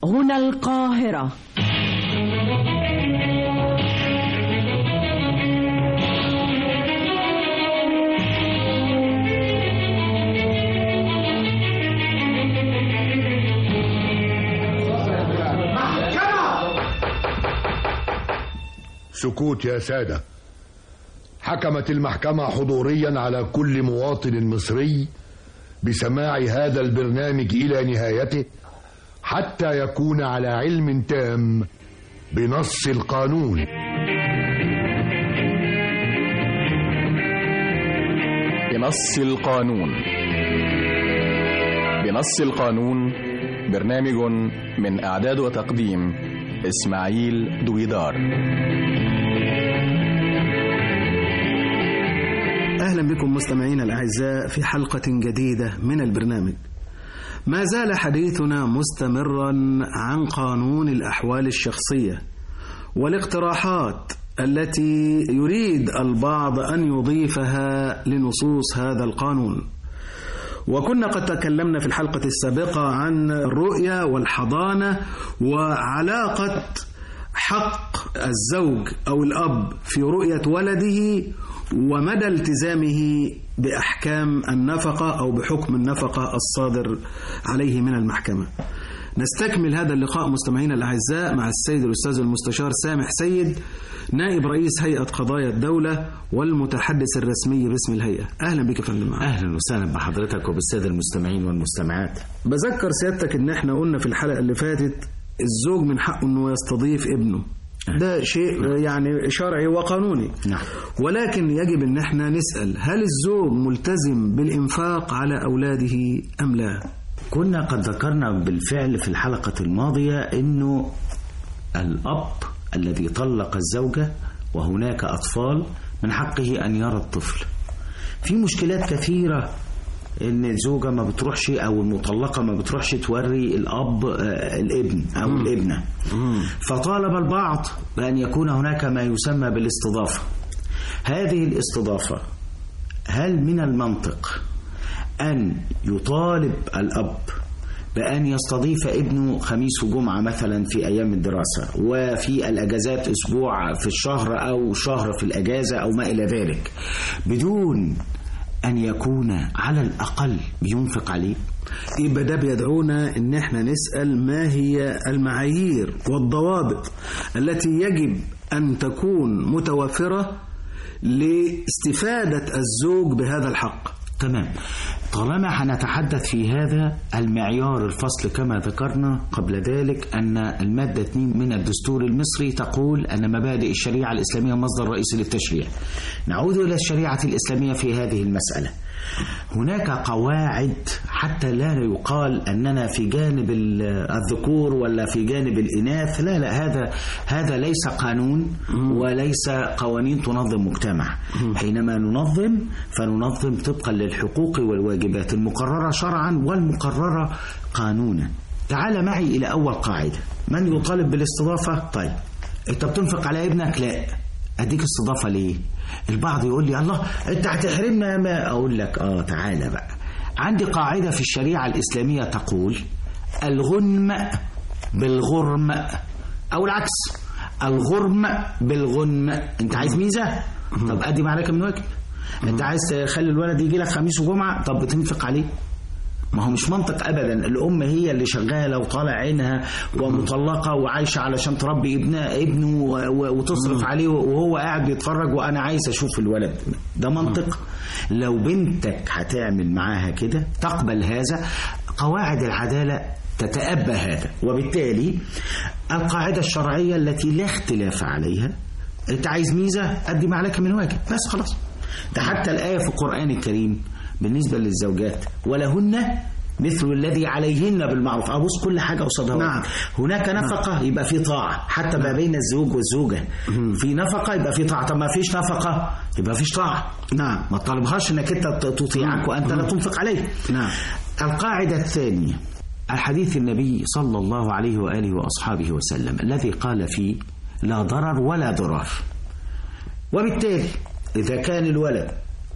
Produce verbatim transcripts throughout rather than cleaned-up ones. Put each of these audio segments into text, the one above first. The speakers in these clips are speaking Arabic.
هنا القاهرة. سكوت يا سادة. حكمت المحكمة حضوريا على كل مواطن مصري بسماع هذا البرنامج إلى نهايته حتى يكون على علم تام بنص القانون. بنص القانون. بنص القانون برنامج من إعداد وتقديم إسماعيل دويدار. أهلا بكم مستمعين الأعزاء في حلقة جديدة من البرنامج. ما زال حديثنا مستمرا عن قانون الأحوال الشخصية والاقتراحات التي يريد البعض أن يضيفها لنصوص هذا القانون. وكنا قد تكلمنا في الحلقة السابقة عن الرؤية والحضانة وعلاقة حق الزوج أو الأب في رؤية ولده ومدى التزامه بأحكام النفقة أو بحكم النفقة الصادر عليه من المحكمة. نستكمل هذا اللقاء مستمعين الأعزاء مع السيد الأستاذ المستشار سامح سيد، نائب رئيس هيئة قضايا الدولة والمتحدث الرسمي باسم الهيئة. أهلا بك يا فندم. أهلا وسهلا بحضرتك وبالسادة المستمعين والمستمعات. بذكر سيادتك إن احنا قلنا في الحلقة اللي فاتت الزوج من حقه إنه يستضيف ابنه، ده شيء يعني شرعي وقانوني. نعم. ولكن يجب ان احنا نسأل، هل الزوج ملتزم بالإنفاق على أولاده أم لا؟ كنا قد ذكرنا بالفعل في الحلقة الماضية انه الأب الذي طلق الزوجة وهناك أطفال من حقه أن يرى الطفل. في مشكلات كثيرة ان الزوجة ما بتروحش او المطلقة ما بتروحش توري الاب الابن او مم. الابنة. مم. فطالب البعض بان يكون هناك ما يسمى بالاستضافة. هذه الاستضافة هل من المنطق ان يطالب الاب بأن يستضيف ابنه خميس وجمعة مثلا في أيام الدراسة وفي الأجازات أسبوع في الشهر أو شهر في الأجازة أو ما إلى ذلك بدون أن يكون على الأقل بينفق عليه؟ يبقى ده بيدعونا إن احنا نسأل ما هي المعايير والضوابط التي يجب أن تكون متوفرة لاستفادة الزوج بهذا الحق. تمام. طالما هنتحدث في هذا المعيار الفصل كما ذكرنا قبل ذلك أن المادة اثنين من الدستور المصري تقول أن مبادئ الشريعة الإسلامية مصدر رئيسي للتشريع. نعود إلى الشريعة الإسلامية في هذه المسألة. هناك قواعد حتى لا يقال أننا في جانب الذكور ولا في جانب الإناث، لا لا هذا هذا ليس قانون وليس قوانين تنظم مجتمع. حينما ننظم فننظم طبقا للحقوق والواجبات المقررة شرعا والمقررة قانونا. تعال معي إلى أول قاعدة. من يطالب بالاستضافة؟ طيب أنت بتنفق على ابنك؟ لا. أديك استضافة ليه؟ البعض يقول لي الله أنت هتحرمنا. ما أقول لك آه تعالى بقى. عندي قاعدة في الشريعة الإسلامية تقول الغنم بالغرم أو العكس، الغرم بالغنم. أنت عايز ميزة؟ طب أدي معلك من واجب. أنت عايز تخلي الولد يجي لك خميس وجمعة؟ طب بتنفق عليه. ما هو مش منطق أبدا. الأم هي اللي شغالة وطالع عينها ومطلقة وعايشة علشان تربي ابنها ابنه وتصرف عليه وهو قاعد بيتفرج وأنا عايز أشوف الولد. ده منطق؟ لو بنتك هتعمل معاها كده تقبل هذا، قواعد العدالة تتأبى هذا. وبالتالي القاعدة الشرعية التي لا اختلاف عليها، أنت عايز ميزة أدي معلك من واجب بس خلاص. ده حتى الآية في القرآن الكريم بالنسبة للزوجات ولهن مثل الذي عليهن بالمعروف. أبص كل حاجة قصادها. نعم. هناك نفقة نعم. يبقى في طاعة حتى ما بين الزوج والزوجة. في نفقة يبقى في طاعة. طب ما فيش نفقة يبقى فيش طاعة. نعم. ما طالبهاش انك انت تطيعك وانت لا تنفق عليه. نعم. القاعدة الثانية الحديث النبي صلى الله عليه وآله وأصحابه وسلم الذي قال فيه لا ضرر ولا ضرار. وبالتالي إذا كان الولد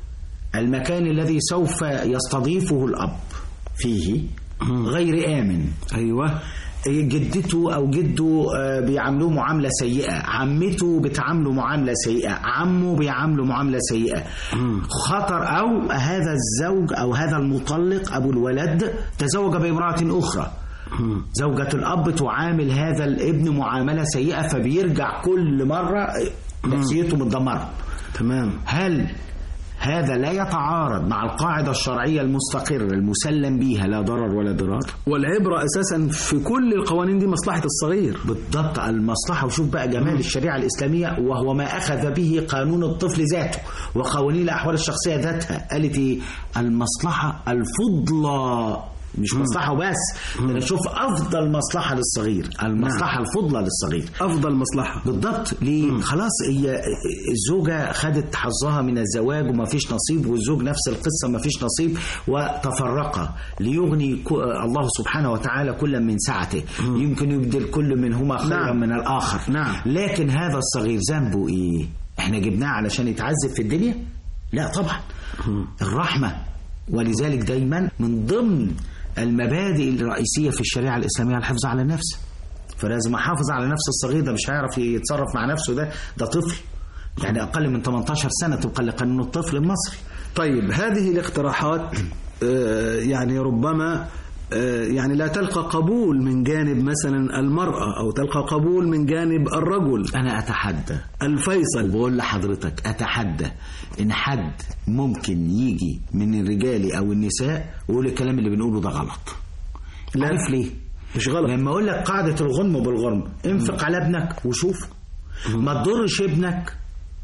المكان الذي سوف يستضيفه الأب فيه غير آمن، أيوة، جدته أو جده بيعاملوه معاملة سيئة، عمته بتعامله معاملة سيئة، عمه بيعامله معاملة سيئة، خطر أو هذا الزوج أو هذا المطلق أبو الولد تزوج بامرأة أخرى، زوجة الأب تعامل هذا الابن معاملة سيئة، فبيرجع كل مرة نفسيته متدمرة. تمام. هل هذا لا يتعارض مع القاعدة الشرعية المستقرة المسلم بيها لا ضرر ولا ضرار؟ والعبرة أساسا في كل القوانين دي مصلحة الصغير. بالضبط، المصلحة. وشوف بقى جمال الشريعة الإسلامية، وهو ما أخذ به قانون الطفل ذاته وقوانين الأحوال الشخصية ذاتها. قالت إيه؟ المصلحة الفضلى، مش مصلحة وبس، أنا أشوف أفضل مصلحة للصغير، المصلحة نعم. الفضلى للصغير، أفضل مصلحة. بالضبط. ليه؟ خلاص هي الزوجة خدت حظها من الزواج وما فيش نصيب، والزوج نفس القصة ما فيش نصيب، وتفرقا ليغني الله سبحانه وتعالى كل من سعته. مم. يمكن يبدل كل منهما خيرا نعم. من الآخر. نعم. لكن هذا الصغير ذنبه إيه؟ إحنا جبناه علشان يتعذب في الدنيا؟ لا طبعا. مم. الرحمة. ولذلك دايما من ضمن المبادئ الرئيسية في الشريعة الإسلامية الحفظ على النفس، فلازم أحافظ على نفس الصغير. ده مش هيعرف يتصرف مع نفسه، ده ده طفل يعني أقل من ثمانية عشر سنة طبقا لقانون الطفل المصري. طيب هذه الاقتراحات يعني ربما يعني لا تلقى قبول من جانب مثلا المرأة أو تلقى قبول من جانب الرجل. أنا أتحدى الفيصل، بقول لحضرتك أتحدى إن حد ممكن يجي من الرجال أو النساء ويقول الكلام اللي بنقوله ده غلط. لا. عارف ليه؟ مش غلط. لما أقول لك قاعدة الغنم بالغرم، انفق على ابنك وشوف، ما تضرش ابنك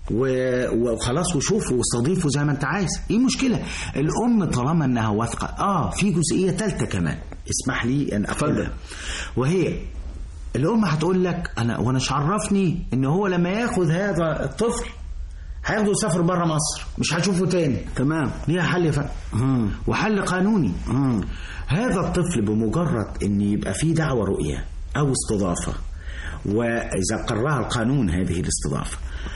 وخلاص وشوفه واستضيفه زي ما انت عايز. ايه المشكله؟ الام طالما انها واثقه. اه في جزئيه ثالثه كمان اسمح لي ان اقولها، وهي الام هتقول لك انا وانا مش عرفني ان هو لما ياخد هذا الطفل هياخده يسافر بره مصر مش هشوفه تاني. تمام. ليها حل يا فندم وحل قانوني. مم. هذا الطفل بمجرد ان يبقى فيه دعوه رؤيه او استضافه، واذا قررها القانون هذه الاستضافه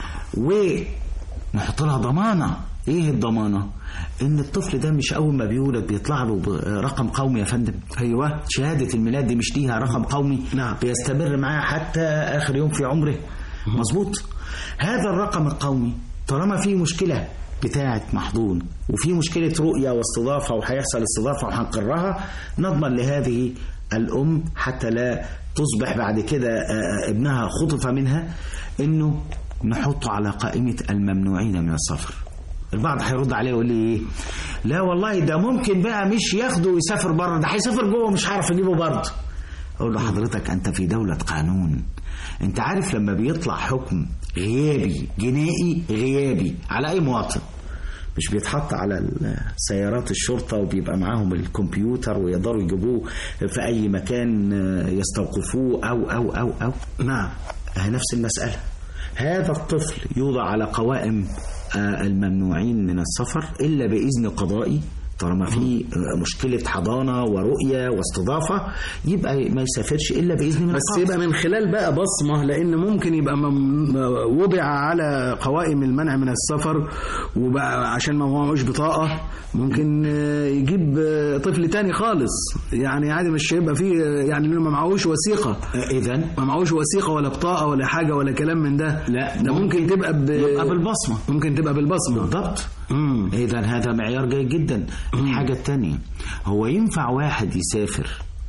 ونحط لها ضمانة. ايه الضمانة؟ ان الطفل ده مش اول ما بيولد بيطلع له رقم قومي يا فندم. ايوه. شهادة الميلاد دي مش ليها رقم قومي؟ نعم. بيستمر معاه حتى اخر يوم في عمره. مظبوط. هذا الرقم القومي طالما فيه مشكلة بتاعة محضون وفي مشكلة رؤية واستضافة وهيحصل استضافة وهنقرها، نضمن لهذه الام حتى لا تصبح بعد كده ابنها خطف منها انه نحطه على قائمة الممنوعين من السفر. البعض هيرد عليه ويقول لي ايه؟ لا والله ده ممكن بقى مش ياخده ويسافر بره، ده هيسافر جوه مش هعرف اجيبه برضه. اقول له حضرتك انت في دولة قانون، انت عارف لما بيطلع حكم غيابي جنائي غيابي على اي مواطن مش بيتحط على سيارات الشرطة وبيبقى معاهم الكمبيوتر ويقدروا يجيبوه في اي مكان يستوقفوه او او او او نعم. نفس المسألة. هذا الطفل يوضع على قوائم الممنوعين من السفر إلا بإذن قضائي. طالما في مشكلة حضانة ورؤية واستضافة يبقى ما يسافرش إلا بإذن من بس القاضي. يبقى من خلال بقى بصمة، لأن ممكن يبقى وضع على قوائم المنع من السفر وبقى عشان ما معهوش بطاقة ممكن يجيب طفل تاني خالص. يعني عادي مش هيبقى فيه يعني ما معهوش وثيقة. إذن ما معهوش وثيقة ولا بطاقة ولا حاجة ولا كلام من ده. لا ده ممكن, ممكن تبقى ب... بالبصمة. ممكن تبقى بالبصمة. بالضبط. إذن هذا معيار جيد جدا. الحاجة التانية، هو ينفع واحد يسافر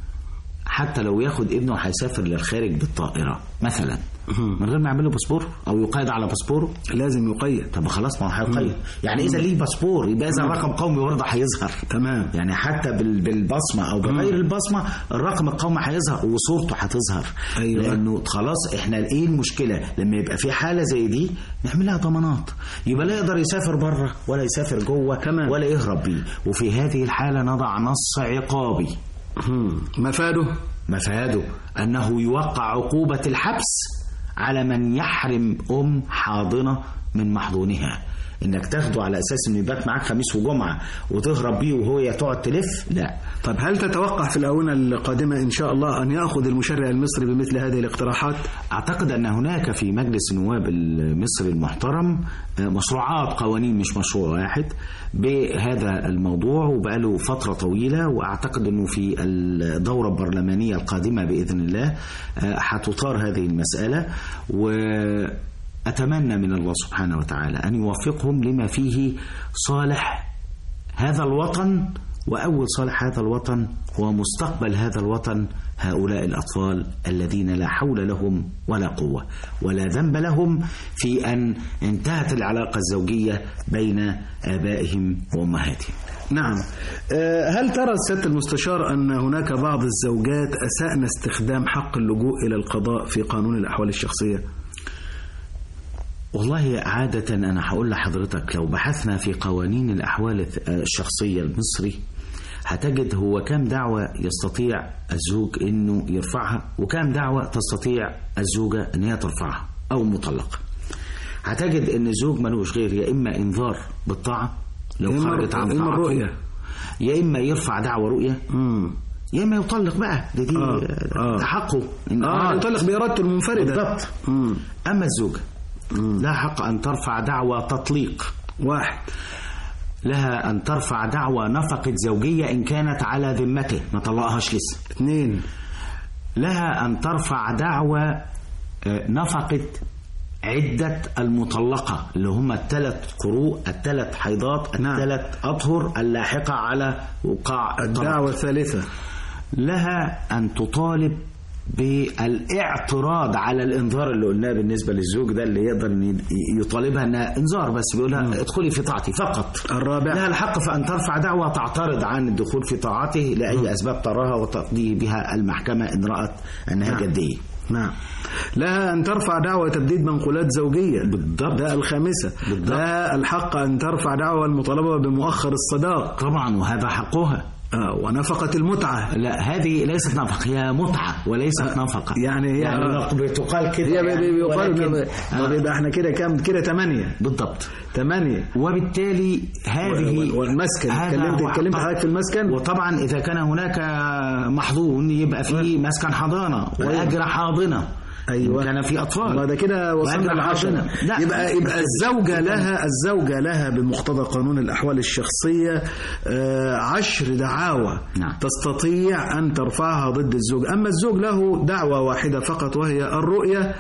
حتى لو ياخد ابنه هيسافر للخارج بالطائرة مثلا من غير ما يعمل له باسبور او يقيد على باسبوره؟ لازم يقيد. طب خلاص ما هو هيقيد. يعني اذا ليه باسبور يبقى اذا الرقم قومي برضه هيظهر. تمام. يعني حتى بالبصمه او بغير البصمه الرقم القومي هيظهر وصورته هتظهر. أيوة. لانه خلاص احنا ايه المشكله لما يبقى في حاله زي دي نعمل لها ضمانات، يبقى لا يقدر يسافر بره ولا يسافر جوه تمام. ولا يهرب بيه. وفي هذه الحاله نضع نص عقابي. مفاده مفاده انه يوقع عقوبه الحبس على من يحرم أم حاضنة من محضونها. انك تاخده على اساس انه يبات معاك خميس وجمعه وتهرب بيه وهو تقعد تلف، لا. طب هل تتوقع في الاونه القادمه ان شاء الله ان ياخذ المشرع المصري بمثل هذه الاقتراحات؟ اعتقد ان هناك في مجلس النواب المصري المحترم مشروعات قوانين، مش مشروع واحد بهذا الموضوع، وبقاله فتره طويله، واعتقد انه في الدوره البرلمانيه القادمه باذن الله هتطار هذه المساله، واتمنى من الله سبحانه وتعالى ان يوفقهم لما فيه صالح هذا الوطن، وأول صالح هذا الوطن هو مستقبل هذا الوطن، هؤلاء الأطفال الذين لا حول لهم ولا قوة ولا ذنب لهم في أن انتهت العلاقة الزوجية بين آبائهم وأمهاتهم. نعم. هل ترى سيادة المستشار أن هناك بعض الزوجات أسأن استخدام حق اللجوء إلى القضاء في قانون الأحوال الشخصية؟ والله عادة أنا هقول لحضرتك لو بحثنا في قوانين الأحوال الشخصية المصري هتجد هو كام دعوة يستطيع الزوج إنه يرفعها، وكام دعوة تستطيع الزوجة إن هي ترفعها أو مطلقة. هتجد إن الزوج ملوش غير يا إما إنذار بالطاعة لو خرجت عن طاعته، الرؤية، يا إما يرفع دعوة رؤية، يا إما يطلق بقى، ده دي آه. آه. حقه إن آه يطلق بإرادته المنفردة بالضبط. أما الزوجة لا حق أن ترفع دعوى تطليق واحد، لها أن ترفع دعوى نفقة زوجية إن كانت على ذمته ما طلقهاش لسه. اثنين، لها أن ترفع دعوى نفقة عدة المطلقة اللي هم الثلاث قروء، الثلاث حيضات، الثلاث أطهر اللاحقة على وقاع الدعوة الثالثة. لها أن تطالب بالاعتراض على الانذار اللي قلناه بالنسبه للزوج ده، اللي يقدر يطالبها انها انذار بس، بيقولها ادخلي في طاعتي فقط. الرابع، لها الحق في ان ترفع دعوى تعترض عن الدخول في طاعته لاي اسباب تراها وتقضي بها المحكمه ان رات انها نعم. جديه. نعم. لها أن ترفع دعوى تبديد منقولات زوجية. بالضبط. ده الخامسة. بالضبط. لها الحق أن ترفع دعوى المطالبة بمؤخر الصداق. طبعا وهذا حقها. آه ونفقة المتعة. لا هذه ليست نفقة، هي متعة وليست آه نفقة. يعني هي يعني آه بتقال كده، هي يعني بيقال آه بيبقى احنا كده كام كده ثمانية بالضبط، ثمانية. وبالتالي هذه والمسكن اتكلمت اتكلمت حضرتك في المسكن، وطبعا إذا كان هناك محظون يبقى في مسكن حضانة وأجر حاضنة. أيوة. كان في أطفال. وهذا كده وصلنا العشرة. يبقى يبقى الزوجة لها الزوجة لها بمقتضى قانون الأحوال الشخصية عشر دعاوى نعم. تستطيع أن ترفعها ضد الزوج. أما الزوج له دعوة واحدة فقط وهي الرؤية،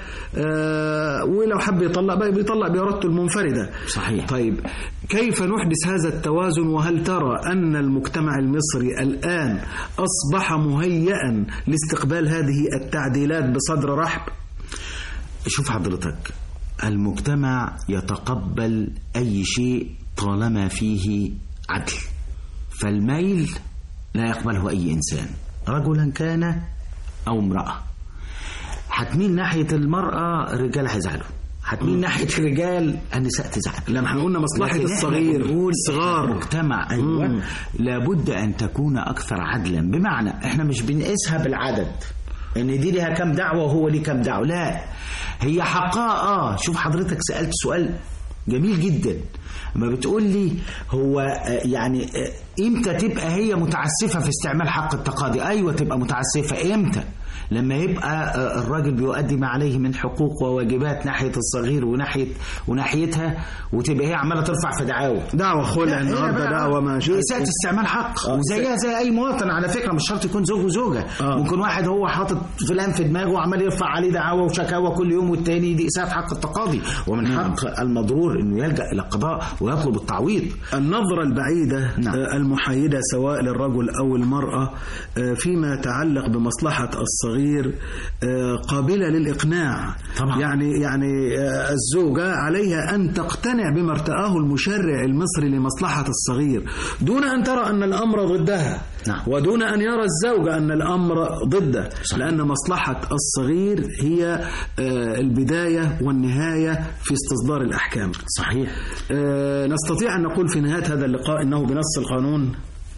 ولو حب يطلق بقى بيطلق بإرادته المنفردة. صحيح. طيب كيف نحدث هذا التوازن؟ وهل ترى أن المجتمع المصري الآن أصبح مهيئا لاستقبال هذه التعديلات بصدر رحب؟ شوف حضرتك، المجتمع يتقبل أي شيء طالما فيه عدل، فالميل لا يقبله أي إنسان رجلا كان أو امرأة. هتميل ناحية المرأة الرجال هيزعلوا، هتميل ناحية الرجال النساء تزعل. لما احنا قلنا مصلحة الصغير صغار مجتمع أيوة مم. لابد أن تكون أكثر عدلا، بمعنى احنا مش بنقيسها بالعدد ان دي لها كم دعوة وهو ليه كم دعوة، لا هي حقها. اه شوف حضرتك سألت سؤال جميل جدا، ما بتقول لي هو يعني امتى تبقى هي متعسفة في استعمال حق التقاضي؟ ايوه تبقى متعسفة امتى؟ لما يبقى الراجل بيؤدي ما عليه من حقوق وواجبات ناحية الصغير وناحية وناحيتها، وتبقى هي عمالة ترفع في دعاوى دعوة خلع النهارده، دعوة ما شاء إساءة استعمال حق. آه. وزيها زي أي مواطن على فكرة، مش شرط يكون زوج وزوجة. آه. ممكن واحد هو حاطط فلان في دماغه وعمال يرفع عليه دعاوى وشكاوى كل يوم، والتاني دي إساءة حق التقاضي، ومن نعم. حق المضرور إنه يلجأ إلى القضاء ويطلب التعويض. النظرة البعيدة نعم. المحايدة سواء للرجل أو المرأة فيما يتعلق بمصلحة الصغير قابلة للإقناع. طبعا. يعني يعني الزوجة عليها أن تقتنع بما ارتآه المشرع المصري لمصلحة الصغير دون أن ترى أن الأمر ضدها. نعم. ودون أن يرى الزوج أن الأمر ضده. صحيح. لأن مصلحة الصغير هي البداية والنهاية في استصدار الأحكام. صحيح. نستطيع أن نقول في نهاية هذا اللقاء أنه بنص القانون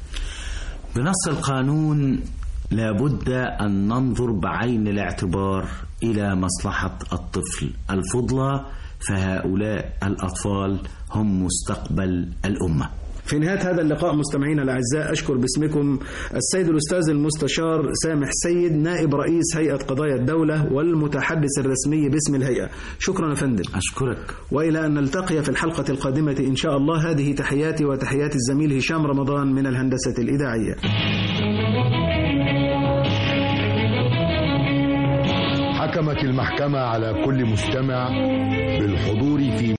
بنص القانون لابد أن ننظر بعين الاعتبار إلى مصلحة الطفل الفضلى فهؤلاء الأطفال هم مستقبل الأمة. في نهاية هذا اللقاء مستمعينا الأعزاء أشكر باسمكم السيد الأستاذ المستشار سامح سيد نائب رئيس هيئة قضايا الدولة والمتحدث الرسمي باسم الهيئة. شكرا يا فندم. أشكرك. وإلى أن نلتقي في الحلقة القادمة إن شاء الله. هذه تحياتي وتحيات الزميل هشام رمضان من الهندسة الإذاعية. حكمت المحكمة على كل مستمع بالحضور في